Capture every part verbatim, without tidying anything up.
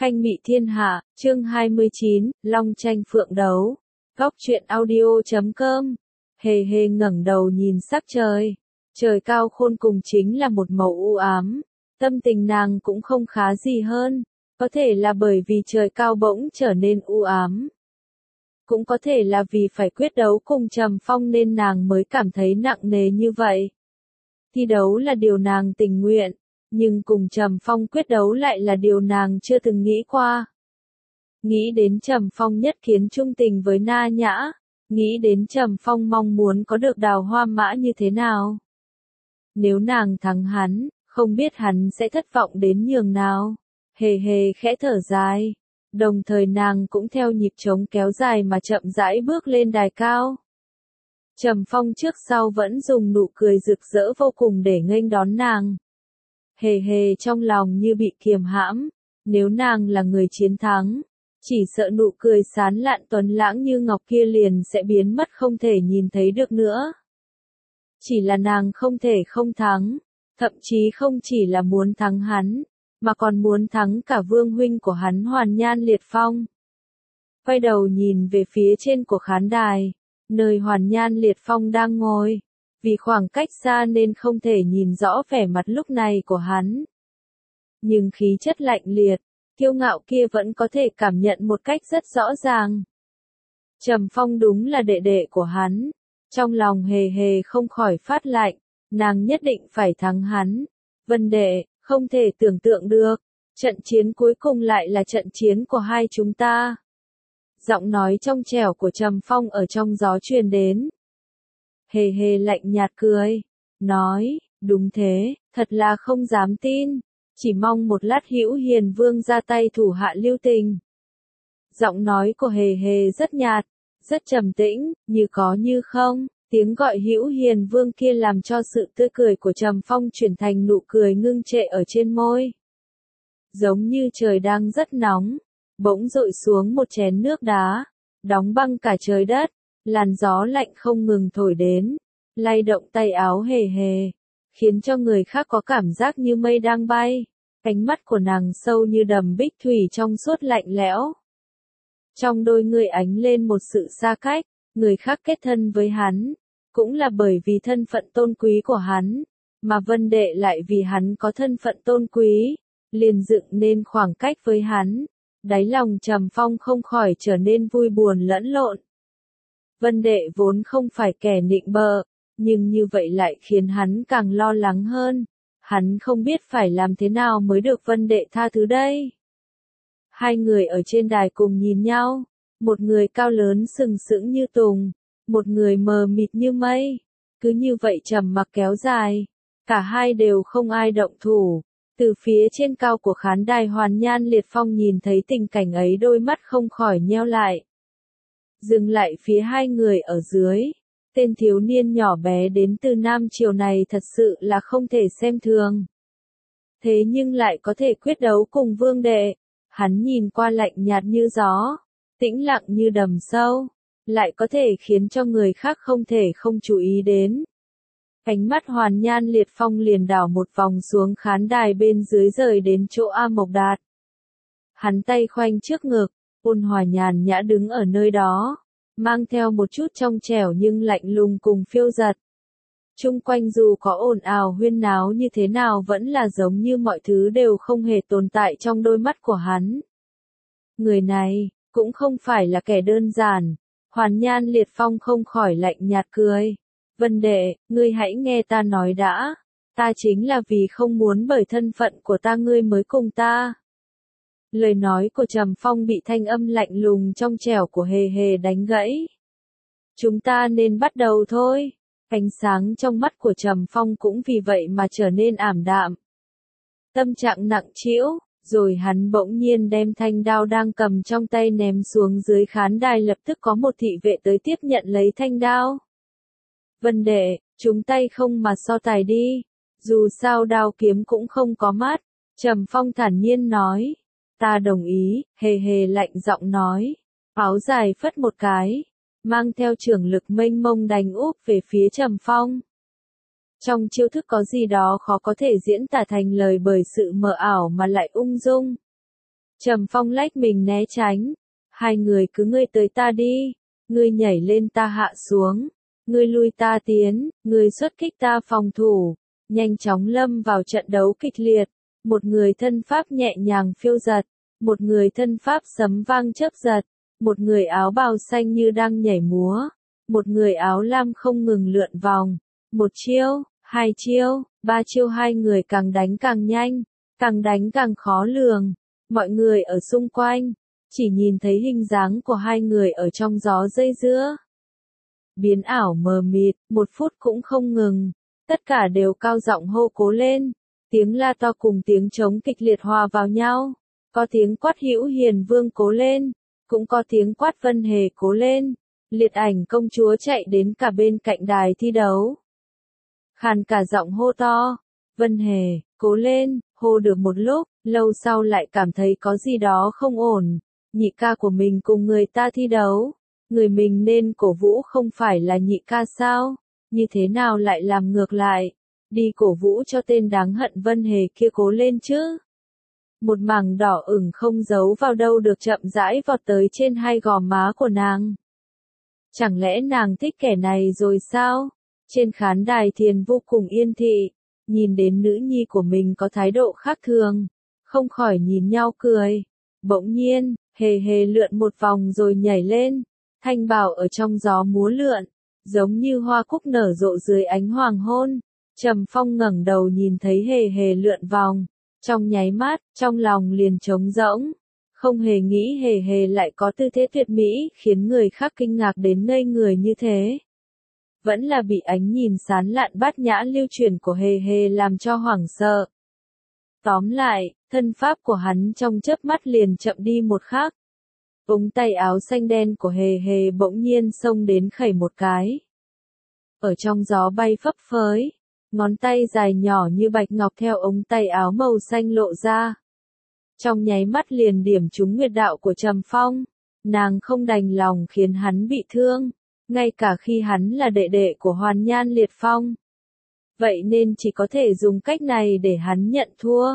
Khanh Mị Thiên Hạ, chương hai mươi chín, Long tranh phượng đấu. Góc truyện audio chấm com. Hề hề ngẩng đầu nhìn sắc trời. Trời cao khôn cùng chính là một màu u ám. Tâm tình nàng cũng không khá gì hơn. Có thể là bởi vì trời cao bỗng trở nên u ám. Cũng có thể là vì phải quyết đấu cùng Trầm Phong nên nàng mới cảm thấy nặng nề như vậy. Thi đấu là điều nàng tình nguyện. Nhưng cùng Trầm Phong quyết đấu lại là điều nàng chưa từng nghĩ qua. Nghĩ đến Trầm Phong nhất kiến trung tình với Na Nhã, nghĩ đến Trầm Phong mong muốn có được Đào Hoa Mã như thế nào. Nếu nàng thắng hắn, không biết hắn sẽ thất vọng đến nhường nào. Hề hề khẽ thở dài, đồng thời nàng cũng theo nhịp trống kéo dài mà chậm rãi bước lên đài cao. Trầm Phong trước sau vẫn dùng nụ cười rực rỡ vô cùng để nghênh đón nàng. Hề hề trong lòng như bị kiềm hãm, nếu nàng là người chiến thắng, chỉ sợ nụ cười sán lạn tuấn lãng như ngọc kia liền sẽ biến mất không thể nhìn thấy được nữa. Chỉ là nàng không thể không thắng, thậm chí không chỉ là muốn thắng hắn, mà còn muốn thắng cả vương huynh của hắn Hoàn Nhan Liệt Phong. Quay đầu nhìn về phía trên của khán đài, nơi Hoàn Nhan Liệt Phong đang ngồi. Vì khoảng cách xa nên không thể nhìn rõ vẻ mặt lúc này của hắn. Nhưng khí chất lạnh liệt, kiêu ngạo kia vẫn có thể cảm nhận một cách rất rõ ràng. Trầm Phong đúng là đệ đệ của hắn. Trong lòng hề hề không khỏi phát lạnh, nàng nhất định phải thắng hắn. Vân đệ, không thể tưởng tượng được, trận chiến cuối cùng lại là trận chiến của hai chúng ta. Giọng nói trong trẻo của Trầm Phong ở trong gió truyền đến. Hề hề lạnh nhạt cười, nói, đúng thế, thật là không dám tin, chỉ mong một lát Hữu Hiền Vương ra tay thủ hạ lưu tình. Giọng nói của hề hề rất nhạt, rất trầm tĩnh, như có như không, tiếng gọi Hữu Hiền Vương kia làm cho sự tươi cười của Trầm Phong chuyển thành nụ cười ngưng trệ ở trên môi. Giống như trời đang rất nóng, bỗng dội xuống một chén nước đá, đóng băng cả trời đất. Làn gió lạnh không ngừng thổi đến, lay động tay áo hề hề, khiến cho người khác có cảm giác như mây đang bay. Ánh mắt của nàng sâu như đầm bích thủy trong suốt lạnh lẽo. Trong đôi người ánh lên một sự xa cách, người khác kết thân với hắn, cũng là bởi vì thân phận tôn quý của hắn, mà Vân đệ lại vì hắn có thân phận tôn quý, liền dựng nên khoảng cách với hắn. Đáy lòng Trầm Phong không khỏi trở nên vui buồn lẫn lộn. Vân đệ vốn không phải kẻ nịnh bợ, nhưng như vậy lại khiến hắn càng lo lắng hơn. Hắn không biết phải làm thế nào mới được Vân đệ tha thứ đây. Hai người ở trên đài cùng nhìn nhau, một người cao lớn sừng sững như tùng, một người mờ mịt như mây. Cứ như vậy trầm mặc kéo dài, cả hai đều không ai động thủ. Từ phía trên cao của khán đài Hoàn Nhan Liệt Phong nhìn thấy tình cảnh ấy đôi mắt không khỏi nheo lại. Dừng lại phía hai người ở dưới, tên thiếu niên nhỏ bé đến từ Nam Triều này thật sự là không thể xem thường. Thế nhưng lại có thể quyết đấu cùng vương đệ, hắn nhìn qua lạnh nhạt như gió, tĩnh lặng như đầm sâu, lại có thể khiến cho người khác không thể không chú ý đến. Ánh mắt Hoàn Nhan Liệt Phong liền đảo một vòng xuống khán đài bên dưới rời đến chỗ A Mộc Đạt. Hắn tay khoanh trước ngực, ôn hòa nhàn nhã đứng ở nơi đó, mang theo một chút trong trẻo nhưng lạnh lùng cùng phiêu dật. Chung quanh dù có ồn ào huyên náo như thế nào vẫn là giống như mọi thứ đều không hề tồn tại trong đôi mắt của hắn. Người này, cũng không phải là kẻ đơn giản. Hoàn Nhan Liệt Phong không khỏi lạnh nhạt cười. Vân đệ, ngươi hãy nghe ta nói đã. Ta chính là vì không muốn bởi thân phận của ta ngươi mới cùng ta. Lời nói của Trầm Phong bị thanh âm lạnh lùng trong trẻo của hề hề đánh gãy. Chúng ta nên bắt đầu thôi. Ánh sáng trong mắt của Trầm Phong cũng vì vậy mà trở nên ảm đạm. Tâm trạng nặng trĩu, rồi hắn bỗng nhiên đem thanh đao đang cầm trong tay ném xuống dưới khán đài, lập tức có một thị vệ tới tiếp nhận lấy thanh đao. Vân đệ, chúng tay không mà so tài đi. Dù sao đao kiếm cũng không có mắt. Trầm Phong thản nhiên nói. Ta đồng ý, hề hề lạnh giọng nói. Áo dài phất một cái, mang theo trưởng lực mênh mông đánh úp về phía Trầm Phong. Trong chiêu thức có gì đó khó có thể diễn tả thành lời bởi sự mờ ảo mà lại ung dung. Trầm Phong lách mình né tránh. Hai người cứ ngươi tới ta đi, ngươi nhảy lên ta hạ xuống, ngươi lui ta tiến, ngươi xuất kích ta phòng thủ, nhanh chóng lâm vào trận đấu kịch liệt. Một người thân pháp nhẹ nhàng phiêu giật, một người thân pháp sấm vang chớp giật, một người áo bào xanh như đang nhảy múa, một người áo lam không ngừng lượn vòng. Một chiêu, hai chiêu, ba chiêu, hai người càng đánh càng nhanh, càng đánh càng khó lường. Mọi người ở xung quanh chỉ nhìn thấy hình dáng của hai người ở trong gió dây dưa. Biến ảo mờ mịt, một phút cũng không ngừng, tất cả đều cao giọng hô cố lên, tiếng la to cùng tiếng trống kịch liệt hòa vào nhau, có tiếng quát Hữu Hiền Vương cố lên, cũng có tiếng quát Vân Hề cố lên. Liệt Ảnh công chúa chạy đến cả bên cạnh đài thi đấu, khàn cả giọng hô to, Vân Hề, cố lên, hô được một lúc, lâu sau lại cảm thấy có gì đó không ổn, nhị ca của mình cùng người ta thi đấu, người mình nên cổ vũ không phải là nhị ca sao, như thế nào lại làm ngược lại, đi cổ vũ cho tên đáng hận Vân Hề kia cố lên chứ. Một mảng đỏ ửng không giấu vào đâu được chậm rãi vọt tới trên hai gò má của nàng. Chẳng lẽ nàng thích kẻ này rồi sao? Trên khán đài Thiền vô cùng yên thị, nhìn đến nữ nhi của mình có thái độ khác thường, không khỏi nhìn nhau cười. Bỗng nhiên, Hề Hề lượn một vòng rồi nhảy lên, thanh bào ở trong gió múa lượn, giống như hoa cúc nở rộ dưới ánh hoàng hôn. Trầm Phong ngẩng đầu nhìn thấy Hề Hề lượn vòng, trong nháy mắt, trong lòng liền trống rỗng, không hề nghĩ Hề Hề lại có tư thế tuyệt mỹ khiến người khác kinh ngạc đến ngây người như thế. Vẫn là bị ánh nhìn sán lạn bát nhã lưu chuyển của Hề Hề làm cho hoảng sợ. Tóm lại, thân pháp của hắn trong chớp mắt liền chậm đi một khắc. Ống tay áo xanh đen của Hề Hề bỗng nhiên xông đến khẩy một cái. Ở trong gió bay phấp phới, ngón tay dài nhỏ như bạch ngọc theo ống tay áo màu xanh lộ ra. Trong nháy mắt liền điểm trúng huyệt đạo của Trầm Phong, nàng không đành lòng khiến hắn bị thương, ngay cả khi hắn là đệ đệ của Hoàn Nhan Liệt Phong. Vậy nên chỉ có thể dùng cách này để hắn nhận thua.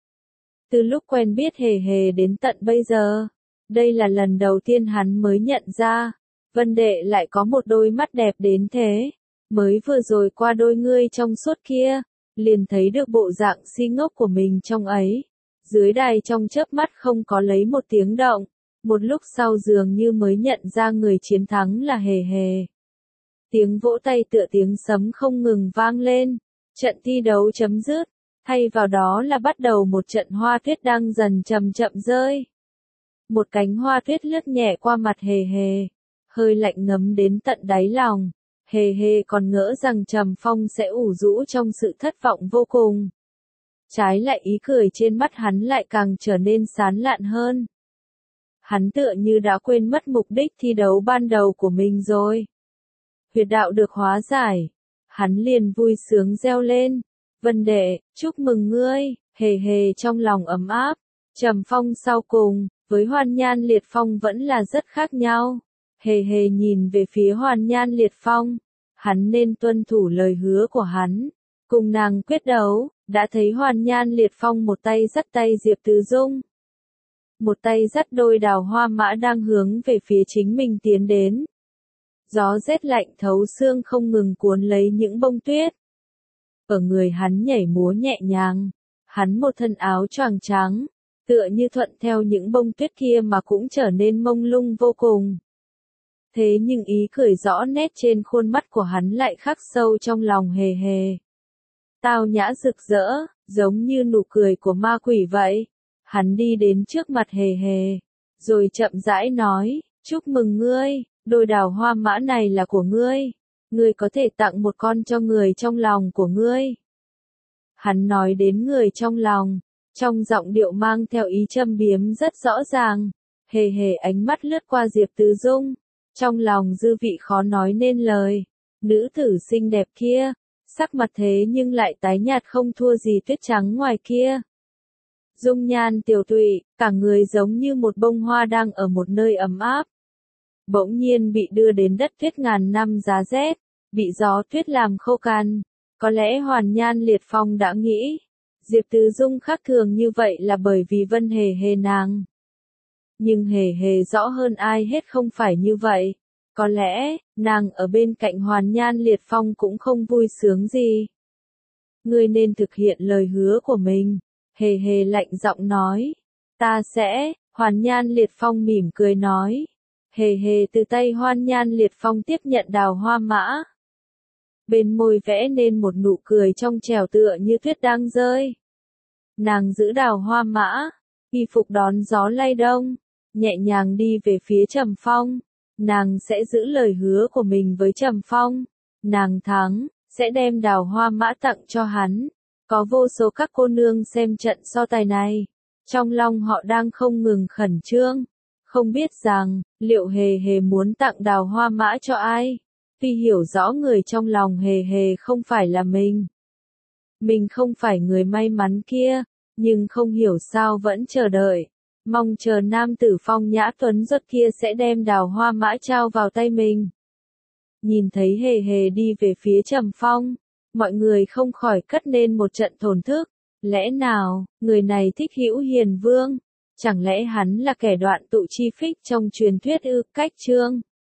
Từ lúc quen biết Hề Hề đến tận bây giờ, đây là lần đầu tiên hắn mới nhận ra, Vân Đệ lại có một đôi mắt đẹp đến thế. Mới vừa rồi qua đôi ngươi trong suốt kia, liền thấy được bộ dạng si ngốc của mình trong ấy. Dưới đài trong chớp mắt không có lấy một tiếng động, một lúc sau dường như mới nhận ra người chiến thắng là Hề Hề. Tiếng vỗ tay tựa tiếng sấm không ngừng vang lên, trận thi đấu chấm dứt, thay vào đó là bắt đầu một trận hoa tuyết đang dần chậm chậm rơi. Một cánh hoa tuyết lướt nhẹ qua mặt Hề Hề, hơi lạnh ngấm đến tận đáy lòng. Hề Hề còn ngỡ rằng Trầm Phong sẽ ủ rũ trong sự thất vọng vô cùng. Trái lại ý cười trên mắt hắn lại càng trở nên sán lạn hơn. Hắn tựa như đã quên mất mục đích thi đấu ban đầu của mình rồi. Huyệt đạo được hóa giải. Hắn liền vui sướng reo lên. Vân Đệ, chúc mừng ngươi. Hề Hề trong lòng ấm áp. Trầm Phong sau cùng, với Hoàn Nhan Liệt Phong vẫn là rất khác nhau. Hề Hề nhìn về phía Hoàn Nhan Liệt Phong, hắn nên tuân thủ lời hứa của hắn, cùng nàng quyết đấu, đã thấy Hoàn Nhan Liệt Phong một tay dắt tay Diệp Từ Dung, một tay dắt đôi đào hoa mã đang hướng về phía chính mình tiến đến. Gió rét lạnh thấu xương không ngừng cuốn lấy những bông tuyết. Ở người hắn nhảy múa nhẹ nhàng, hắn một thân áo choàng trắng, tựa như thuận theo những bông tuyết kia mà cũng trở nên mông lung vô cùng. Thế nhưng ý cười rõ nét trên khuôn mắt của hắn lại khắc sâu trong lòng Hề Hề. Tao nhã rực rỡ, giống như nụ cười của ma quỷ vậy. Hắn đi đến trước mặt Hề Hề, rồi chậm rãi nói, chúc mừng ngươi, đôi đào hoa mã này là của ngươi. Ngươi có thể tặng một con cho người trong lòng của ngươi. Hắn nói đến người trong lòng, trong giọng điệu mang theo ý châm biếm rất rõ ràng. Hề Hề ánh mắt lướt qua Diệp Từ Dung. Trong lòng dư vị khó nói nên lời, nữ tử xinh đẹp kia, sắc mặt thế nhưng lại tái nhạt không thua gì tuyết trắng ngoài kia. Dung nhan tiểu tụy, cả người giống như một bông hoa đang ở một nơi ấm áp. Bỗng nhiên bị đưa đến đất tuyết ngàn năm giá rét, bị gió tuyết làm khô cằn. Có lẽ Hoàn Nhan Liệt Phong đã nghĩ, Diệp Từ Dung khác thường như vậy là bởi vì Vân Hề Hề nàng Nhưng hề hề rõ hơn ai hết không phải như vậy. Có lẽ, nàng ở bên cạnh Hoàn Nhan Liệt Phong cũng không vui sướng gì. Ngươi nên thực hiện lời hứa của mình. Hề hề lạnh giọng nói. Ta sẽ, Hoàn Nhan Liệt Phong mỉm cười nói. Hề hề từ tay Hoàn Nhan Liệt Phong tiếp nhận đào hoa mã. Bên môi vẽ nên một nụ cười trong trẻo tựa như tuyết đang rơi. Nàng giữ đào hoa mã, y phục đón gió lay đông, nhẹ nhàng đi về phía Trầm Phong. Nàng sẽ giữ lời hứa của mình với Trầm Phong. Nàng thắng, sẽ đem đào hoa mã tặng cho hắn. Có vô số các cô nương xem trận so tài này. Trong lòng họ đang không ngừng khẩn trương. Không biết rằng, liệu hề hề muốn tặng đào hoa mã cho ai? Tuy hiểu rõ người trong lòng hề hề không phải là mình. Mình không phải người may mắn kia, nhưng không hiểu sao vẫn chờ đợi. Mong chờ nam tử phong nhã tuấn giật kia sẽ đem đào hoa mã trao vào tay mình. Nhìn thấy hề hề đi về phía Trầm Phong, mọi người không khỏi cất nên một trận thổn thức. Lẽ nào, người này thích Hữu Hiền Vương? Chẳng lẽ hắn là kẻ đoạn tụ chi phích trong truyền thuyết ư? Cách chương